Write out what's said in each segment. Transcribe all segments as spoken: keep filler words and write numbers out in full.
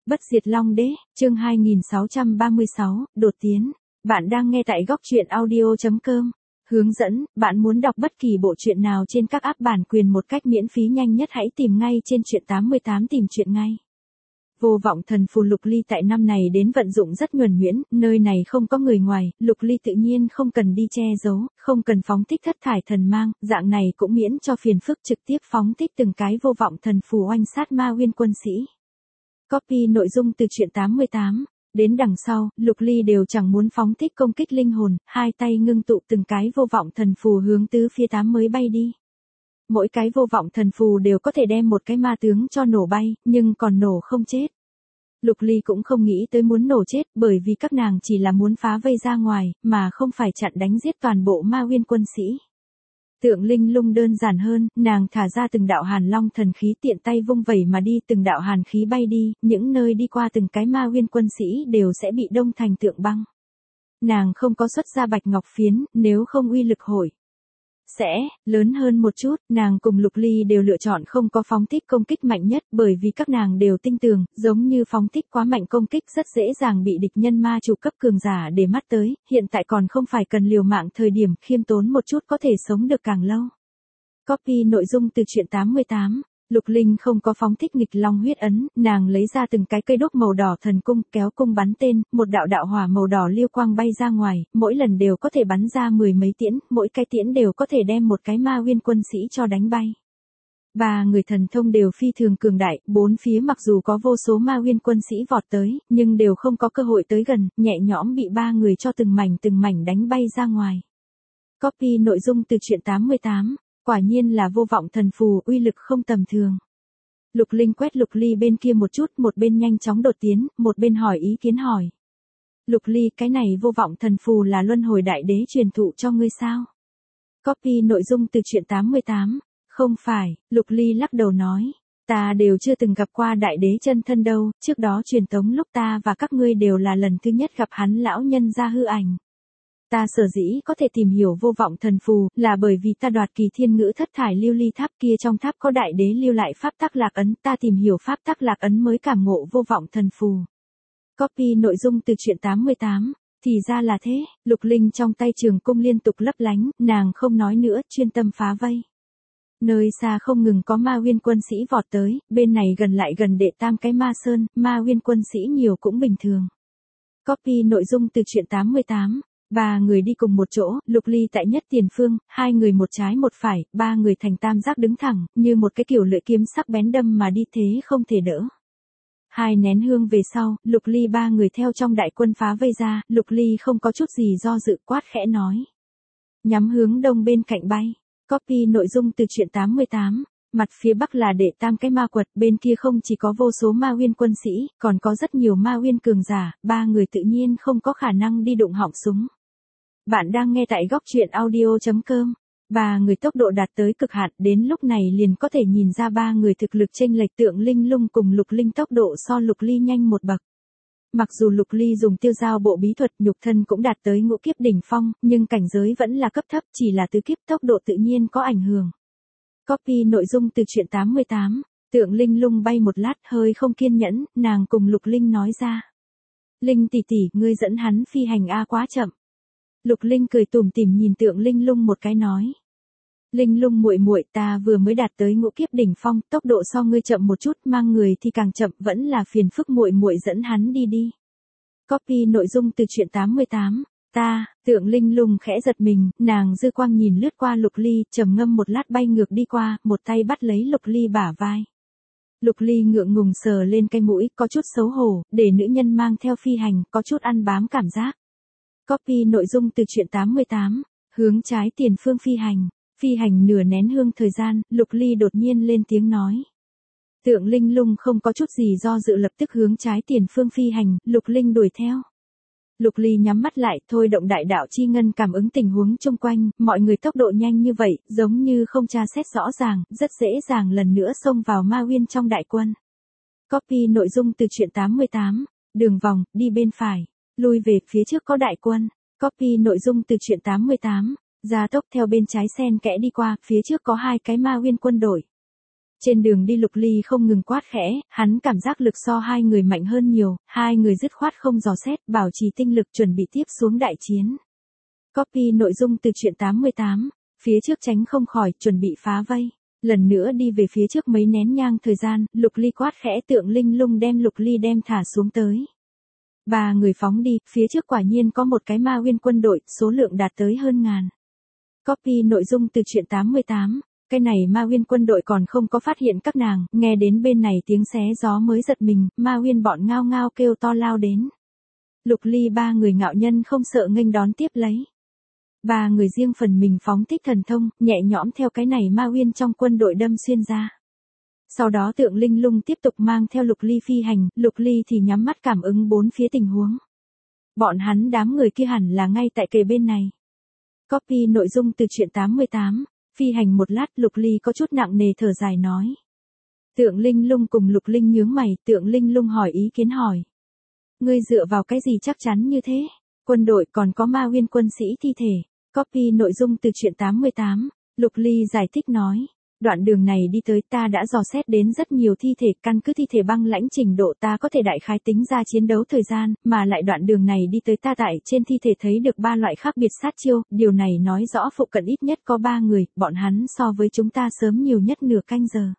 Bất diệt Long Đế, chương hai nghìn sáu trăm ba mươi sáu, đột tiến. Bạn đang nghe tại góc truyện audio chấm com. Hướng dẫn, bạn muốn đọc bất kỳ bộ truyện nào trên các app bản quyền một cách miễn phí nhanh nhất hãy tìm ngay trên truyện tám mươi tám tìm truyện ngay. Vô vọng thần phù Lục Ly tại năm này đến vận dụng rất nhuần nhuyễn, nơi này không có người ngoài, Lục Ly tự nhiên không cần đi che giấu, không cần phóng thích thất thải thần mang, dạng này cũng miễn cho phiền phức trực tiếp phóng thích từng cái vô vọng thần phù oanh sát ma nguyên quân sĩ. Copy nội dung từ truyện tám mươi tám. Đến đằng sau, Lục Ly đều chẳng muốn phóng thích công kích linh hồn, hai tay ngưng tụ từng cái vô vọng thần phù hướng tứ phía tám mới bay đi. Mỗi cái vô vọng thần phù đều có thể đem một cái ma tướng cho nổ bay, nhưng còn nổ không chết. Lục Ly cũng không nghĩ tới muốn nổ chết, bởi vì các nàng chỉ là muốn phá vây ra ngoài, mà không phải chặn đánh giết toàn bộ ma nguyên quân sĩ. Tượng linh lung đơn giản hơn, nàng thả ra từng đạo hàn long thần khí tiện tay vung vẩy mà đi, từng đạo hàn khí bay đi, những nơi đi qua từng cái ma nguyên quân sĩ đều sẽ bị đông thành tượng băng. Nàng không có xuất ra bạch ngọc phiến, nếu không uy lực hội sẽ lớn hơn một chút, nàng cùng Lục Ly đều lựa chọn không có phóng thích công kích mạnh nhất, bởi vì các nàng đều tin tưởng, giống như phóng thích quá mạnh công kích rất dễ dàng bị địch nhân ma chủ cấp cường giả để mắt tới, hiện tại còn không phải cần liều mạng thời điểm, khiêm tốn một chút có thể sống được càng lâu. Copy nội dung từ truyện tám mươi tám. Lục Linh không có phóng thích nghịch long huyết ấn, nàng lấy ra từng cái cây đúc màu đỏ thần cung, kéo cung bắn tên, một đạo đạo hỏa màu đỏ liêu quang bay ra ngoài, mỗi lần đều có thể bắn ra mười mấy tiễn, mỗi cái tiễn đều có thể đem một cái ma nguyên quân sĩ cho đánh bay. Ba người thần thông đều phi thường cường đại, bốn phía mặc dù có vô số ma nguyên quân sĩ vọt tới, nhưng đều không có cơ hội tới gần, nhẹ nhõm bị ba người cho từng mảnh từng mảnh đánh bay ra ngoài. Copy nội dung từ truyện tám mươi tám. Quả nhiên là vô vọng thần phù, uy lực không tầm thường. Lục Linh quét Lục Ly bên kia một chút, một bên nhanh chóng đột tiến, một bên hỏi ý kiến hỏi. Lục Ly, cái này vô vọng thần phù là luân hồi đại đế truyền thụ cho ngươi sao? Copy nội dung từ truyện tám mươi tám. Không phải, Lục Ly lắc đầu nói. Ta đều chưa từng gặp qua đại đế chân thân đâu, trước đó truyền tống lúc ta và các ngươi đều là lần thứ nhất gặp hắn lão nhân ra hư ảnh. Ta sở dĩ có thể tìm hiểu vô vọng thần phù, là bởi vì ta đoạt kỳ thiên ngữ thất thải lưu ly tháp kia trong tháp có đại đế lưu lại pháp tắc lạc ấn, ta tìm hiểu pháp tắc lạc ấn mới cảm ngộ vô vọng thần phù. Copy nội dung từ truyện tám mươi tám, thì ra là thế, Lục Linh trong tay trường cung liên tục lấp lánh, nàng không nói nữa, chuyên tâm phá vây. Nơi xa không ngừng có ma nguyên quân sĩ vọt tới, bên này gần lại gần đệ tam cái ma sơn, ma nguyên quân sĩ nhiều cũng bình thường. Copy nội dung từ truyện tám mươi tám. Ba người đi cùng một chỗ, Lục Ly tại nhất tiền phương, hai người một trái một phải, ba người thành tam giác đứng thẳng, như một cái kiểu lưỡi kiếm sắc bén đâm mà đi thế không thể đỡ. Hai nén hương về sau, Lục Ly ba người theo trong đại quân phá vây ra, Lục Ly không có chút gì do dự, quát khẽ nói. Nhắm hướng đông bên cạnh bay. Copy nội dung từ truyện tám mươi tám. Mặt phía bắc là đệ tam cái ma quật, bên kia không chỉ có vô số ma nguyên quân sĩ, còn có rất nhiều ma nguyên cường giả, ba người tự nhiên không có khả năng đi đụng họng súng. Bạn đang nghe tại góc truyện audio chấm com. Ba người tốc độ đạt tới cực hạn, đến lúc này liền có thể nhìn ra ba người thực lực chênh lệch. Tượng linh lung cùng Lục Linh tốc độ so Lục Ly nhanh một bậc. Mặc dù Lục Ly dùng tiêu giao bộ bí thuật nhục thân cũng đạt tới ngũ kiếp đỉnh phong, nhưng cảnh giới vẫn là cấp thấp, chỉ là tứ kiếp tốc độ tự nhiên có ảnh hưởng. Copy nội dung từ truyện tám mươi tám. Tượng linh lung bay một lát hơi không kiên nhẫn, nàng cùng Lục Linh nói ra. Linh tỷ tỷ, ngươi dẫn hắn phi hành a quá chậm. Lục Linh cười tủm tỉm nhìn tượng linh lung một cái nói. Linh lung muội muội, ta vừa mới đạt tới ngũ kiếp đỉnh phong, tốc độ so ngươi chậm một chút, mang người thì càng chậm, vẫn là phiền phức muội muội dẫn hắn đi đi. Copy nội dung từ truyện tám mươi tám. Ta, tượng linh lung khẽ giật mình, nàng dư quang nhìn lướt qua Lục Ly, trầm ngâm một lát bay ngược đi qua, một tay bắt lấy Lục Ly bả vai. Lục Ly ngượng ngùng sờ lên cái mũi, có chút xấu hổ, để nữ nhân mang theo phi hành, có chút ăn bám cảm giác. Copy nội dung từ truyện tám mươi tám, hướng trái tiền phương phi hành, phi hành nửa nén hương thời gian, Lục Ly đột nhiên lên tiếng nói. Tượng linh lung không có chút gì do dự lập tức hướng trái tiền phương phi hành, Lục Linh đuổi theo. Lục Ly nhắm mắt lại, thôi động đại đạo chi ngân cảm ứng tình huống chung quanh, mọi người tốc độ nhanh như vậy, giống như không tra xét rõ ràng, rất dễ dàng lần nữa xông vào ma nguyên trong đại quân. Copy nội dung từ truyện tám mươi tám, đường vòng, đi bên phải, lui về phía trước có đại quân. Copy nội dung từ truyện tám mươi tám, gia tốc theo bên trái xen kẽ đi qua, phía trước có hai cái ma nguyên quân đội. Trên đường đi Lục Ly không ngừng quát khẽ, hắn cảm giác lực so hai người mạnh hơn nhiều, hai người dứt khoát không dò xét, bảo trì tinh lực chuẩn bị tiếp xuống đại chiến. Copy nội dung từ truyện tám mươi tám, phía trước tránh không khỏi, chuẩn bị phá vây. Lần nữa đi về phía trước mấy nén nhang thời gian, Lục Ly quát khẽ tượng linh lung đem Lục Ly đem thả xuống tới. Ba người phóng đi, phía trước quả nhiên có một cái Ma Uyên quân đội, số lượng đạt tới hơn ngàn. Copy nội dung từ truyện tám mươi tám, cái này Ma Uyên quân đội còn không có phát hiện các nàng, nghe đến bên này tiếng xé gió mới giật mình, Ma Uyên bọn ngao ngao kêu to lao đến. Lục Ly ba người ngạo nhân không sợ nghênh đón tiếp lấy. Ba người riêng phần mình phóng thích thần thông, nhẹ nhõm theo cái này Ma Uyên trong quân đội đâm xuyên ra. Sau đó tượng linh lung tiếp tục mang theo Lục Ly phi hành, Lục Ly thì nhắm mắt cảm ứng bốn phía tình huống. Bọn hắn đám người kia hẳn là ngay tại kề bên này. Copy nội dung từ truyện tám mươi tám, phi hành một lát Lục Ly có chút nặng nề thở dài nói. Tượng linh lung cùng Lục Linh nhướng mày, tượng linh lung hỏi ý kiến hỏi. Ngươi dựa vào cái gì chắc chắn như thế? Quân đội còn có Ma Uyên quân sĩ thi thể. Copy nội dung từ truyện tám mươi tám, Lục Ly giải thích nói. Đoạn đường này đi tới ta đã dò xét đến rất nhiều thi thể, căn cứ thi thể băng lãnh trình độ ta có thể đại khái tính ra chiến đấu thời gian, mà lại đoạn đường này đi tới ta tại trên thi thể thấy được ba loại khác biệt sát chiêu, điều này nói rõ phụ cận ít nhất có ba người, bọn hắn so với chúng ta sớm nhiều nhất nửa canh giờ.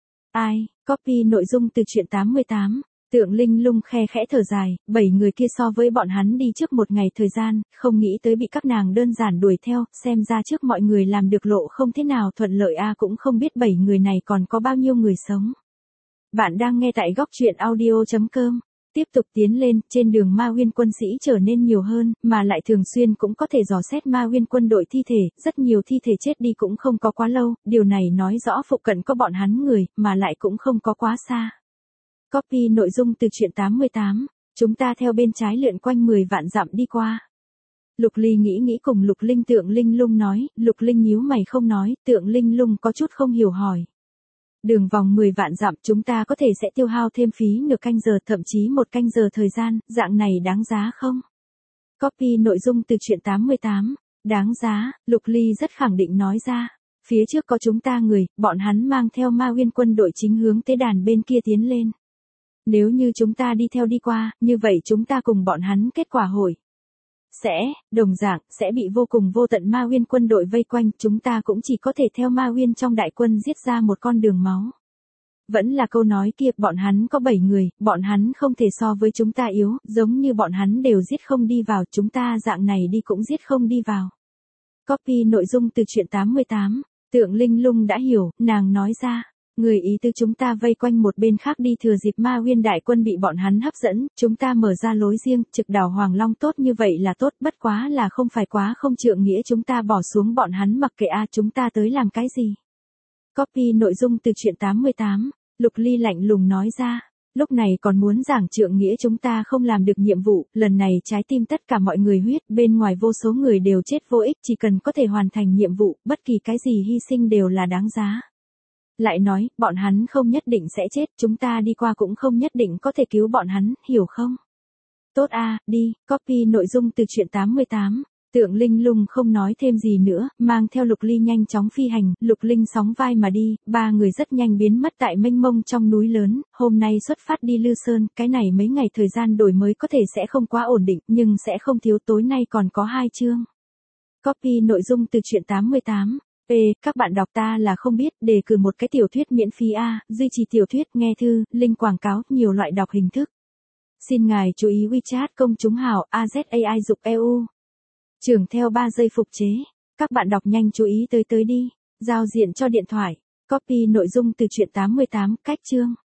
Ai, copy nội dung từ truyện tám mươi tám, tượng linh lung khe khẽ thở dài, bảy người kia so với bọn hắn đi trước một ngày thời gian, không nghĩ tới bị các nàng đơn giản đuổi theo, xem ra trước mọi người làm được lộ không thế nào thuận lợi a cũng không biết bảy người này còn có bao nhiêu người sống. Bạn đang nghe tại góc truyện audio chấm com. Tiếp tục tiến lên, trên đường Ma Uyên quân sĩ trở nên nhiều hơn, mà lại thường xuyên cũng có thể dò xét Ma Uyên quân đội thi thể, rất nhiều thi thể chết đi cũng không có quá lâu, điều này nói rõ phụ cận có bọn hắn người, mà lại cũng không có quá xa. Copy nội dung từ truyện tám mươi tám, chúng ta theo bên trái lượn quanh mười vạn dặm đi qua. Lục Ly nghĩ nghĩ cùng Lục Linh tượng linh lung nói, Lục Linh nhíu mày không nói, tượng linh lung có chút không hiểu hỏi. Đường vòng mười vạn dặm chúng ta có thể sẽ tiêu hao thêm phí nửa canh giờ thậm chí một canh giờ thời gian, dạng này đáng giá không? Copy nội dung từ truyện tám mươi tám, đáng giá, Lục Ly rất khẳng định nói ra. Phía trước có chúng ta người, bọn hắn mang theo Ma Uyên quân đội chính hướng tế đàn bên kia tiến lên. Nếu như chúng ta đi theo đi qua, như vậy chúng ta cùng bọn hắn kết quả hội. Sẽ, đồng dạng, sẽ bị vô cùng vô tận Ma Uyên quân đội vây quanh, chúng ta cũng chỉ có thể theo Ma Uyên trong đại quân giết ra một con đường máu. Vẫn là câu nói kia, bọn hắn có bảy người, bọn hắn không thể so với chúng ta yếu, giống như bọn hắn đều giết không đi vào, chúng ta dạng này đi cũng giết không đi vào. Copy nội dung từ truyện tám mươi tám, tượng linh lung đã hiểu, nàng nói ra. Người ý tư chúng ta vây quanh một bên khác đi thừa dịp Ma Uyên đại quân bị bọn hắn hấp dẫn, chúng ta mở ra lối riêng, trực đảo Hoàng Long tốt như vậy là tốt, bất quá là không phải quá không trượng nghĩa chúng ta bỏ xuống bọn hắn mặc kệ a chúng ta tới làm cái gì. Copy nội dung từ truyện tám mươi tám, Lục Ly lạnh lùng nói ra, lúc này còn muốn giảng trượng nghĩa chúng ta không làm được nhiệm vụ, lần này trái tim tất cả mọi người huyết, bên ngoài vô số người đều chết vô ích, chỉ cần có thể hoàn thành nhiệm vụ, bất kỳ cái gì hy sinh đều là đáng giá. Lại nói, bọn hắn không nhất định sẽ chết, chúng ta đi qua cũng không nhất định có thể cứu bọn hắn, hiểu không? Tốt a, đi, copy nội dung từ truyện tám mươi tám, tượng linh lung không nói thêm gì nữa, mang theo Lục Ly nhanh chóng phi hành, Lục Linh sóng vai mà đi, ba người rất nhanh biến mất tại mênh mông trong núi lớn, hôm nay xuất phát đi Lư Sơn, cái này mấy ngày thời gian đổi mới có thể sẽ không quá ổn định, nhưng sẽ không thiếu tối nay còn có hai chương. Copy nội dung từ truyện tám mươi tám. P, các bạn đọc ta là không biết, đề cử một cái tiểu thuyết miễn phí A, duy trì tiểu thuyết, nghe thư, link quảng cáo, nhiều loại đọc hình thức. Xin ngài chú ý WeChat công chúng hào, a zét a i dục e u. Trưởng theo ba giây phục chế. Các bạn đọc nhanh chú ý tới tới đi. Giao diện cho điện thoại. Copy nội dung từ truyện tám mươi tám, cách chương.